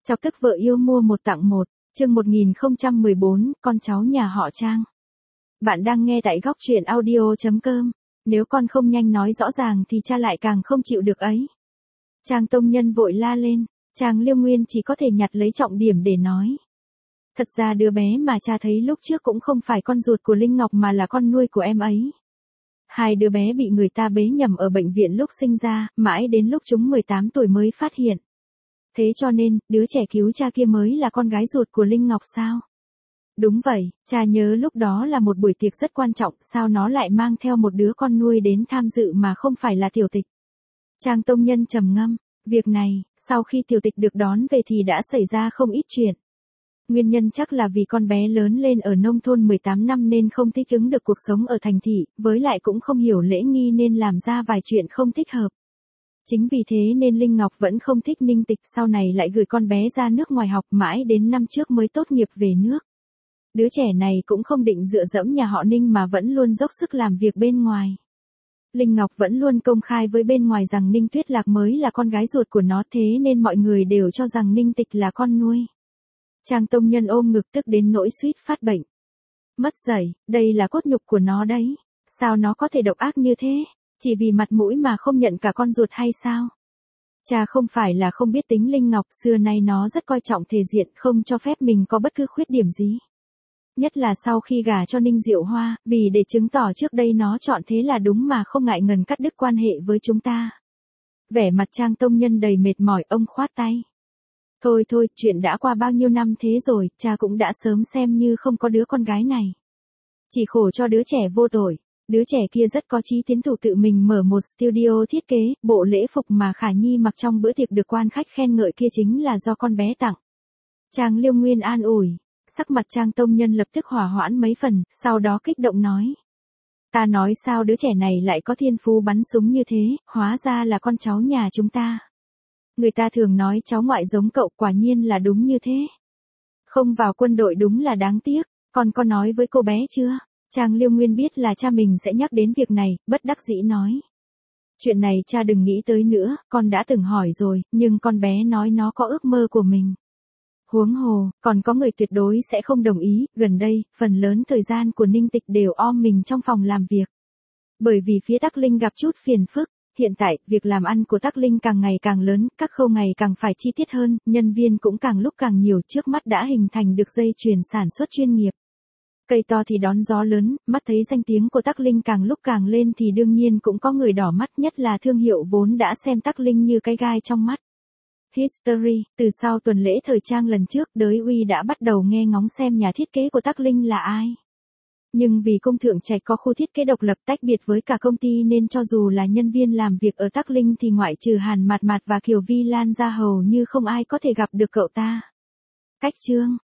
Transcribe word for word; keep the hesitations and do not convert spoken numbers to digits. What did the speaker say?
Chọc tức vợ yêu mua một tặng một, chương một nghìn không trăm mười bốn, con cháu nhà họ Trang. Bạn đang nghe tại góc truyện audio chấm com. Nếu con không nhanh nói rõ ràng thì cha lại càng không chịu được ấy. Trang Tông Nhân vội la lên, Trang Liêu Nguyên chỉ có thể nhặt lấy trọng điểm để nói. Thật ra đứa bé mà cha thấy lúc trước cũng không phải con ruột của Linh Ngọc mà là con nuôi của em ấy. Hai đứa bé bị người ta bế nhầm ở bệnh viện lúc sinh ra, mãi đến lúc chúng mười tám tuổi mới phát hiện. Thế cho nên, đứa trẻ cứu cha kia mới là con gái ruột của Linh Ngọc sao? Đúng vậy, cha nhớ lúc đó là một buổi tiệc rất quan trọng, sao nó lại mang theo một đứa con nuôi đến tham dự mà không phải là Tiểu Tịch. Trang Tông Nhân trầm ngâm, việc này, sau khi Tiểu Tịch được đón về thì đã xảy ra không ít chuyện. Nguyên nhân chắc là vì con bé lớn lên ở nông thôn mười tám năm nên không thích ứng được cuộc sống ở thành thị, với lại cũng không hiểu lễ nghi nên làm ra vài chuyện không thích hợp. Chính vì thế nên Linh Ngọc vẫn không thích Ninh Tịch, sau này lại gửi con bé ra nước ngoài học mãi đến năm trước mới tốt nghiệp về nước. Đứa trẻ này cũng không định dựa dẫm nhà họ Ninh mà vẫn luôn dốc sức làm việc bên ngoài. Linh Ngọc vẫn luôn công khai với bên ngoài rằng Ninh Tuyết Lạc mới là con gái ruột của nó, thế nên mọi người đều cho rằng Ninh Tịch là con nuôi. Trang Tông Nhân ôm ngực tức đến nỗi suýt phát bệnh. Mất dạy, đây là cốt nhục của nó đấy. Sao nó có thể độc ác như thế? Chỉ vì mặt mũi mà không nhận cả con ruột hay sao? Cha không phải là không biết tính Linh Ngọc, xưa nay nó rất coi trọng thể diện, không cho phép mình có bất cứ khuyết điểm gì. Nhất là sau khi gả cho Ninh Diệu Hoa, vì để chứng tỏ trước đây nó chọn thế là đúng mà không ngại ngần cắt đứt quan hệ với chúng ta. Vẻ mặt Trang Tông Nhân đầy mệt mỏi, ông khoát tay. Thôi thôi, chuyện đã qua bao nhiêu năm thế rồi, cha cũng đã sớm xem như không có đứa con gái này. Chỉ khổ cho đứa trẻ vô tội. Đứa trẻ kia rất có chí tiến thủ tự mình mở một studio thiết kế, bộ lễ phục mà Khả Nhi mặc trong bữa tiệc được quan khách khen ngợi kia chính là do con bé tặng. Trang Liêu Nguyên an ủi, sắc mặt Trang Tông Nhân lập tức hỏa hoãn mấy phần, sau đó kích động nói. Ta nói sao đứa trẻ này lại có thiên phú bắn súng như thế, hóa ra là con cháu nhà chúng ta. Người ta thường nói cháu ngoại giống cậu, quả nhiên là đúng như thế. Không vào quân đội đúng là đáng tiếc, con có nói với cô bé chưa? Trang Liêu Nguyên biết là cha mình sẽ nhắc đến việc này, bất đắc dĩ nói. Chuyện này cha đừng nghĩ tới nữa, con đã từng hỏi rồi, nhưng con bé nói nó có ước mơ của mình. Huống hồ, còn có người tuyệt đối sẽ không đồng ý, gần đây, phần lớn thời gian của Ninh Tịch đều om mình trong phòng làm việc. Bởi vì phía Tắc Linh gặp chút phiền phức, hiện tại, việc làm ăn của Tắc Linh càng ngày càng lớn, các khâu ngày càng phải chi tiết hơn, nhân viên cũng càng lúc càng nhiều, trước mắt đã hình thành được dây chuyền sản xuất chuyên nghiệp. Cây to thì đón gió lớn, mắt thấy danh tiếng của Tắc Linh càng lúc càng lên thì đương nhiên cũng có người đỏ mắt, nhất là thương hiệu vốn đã xem Tắc Linh như cái gai trong mắt. History, từ sau tuần lễ thời trang lần trước, Đới Uy đã bắt đầu nghe ngóng xem nhà thiết kế của Tắc Linh là ai. Nhưng vì công thượng trạch có khu thiết kế độc lập tách biệt với cả công ty nên cho dù là nhân viên làm việc ở Tắc Linh thì ngoại trừ Hàn Mạt Mạt và Kiều Vi Lan ra hầu như không ai có thể gặp được cậu ta. Cách chương,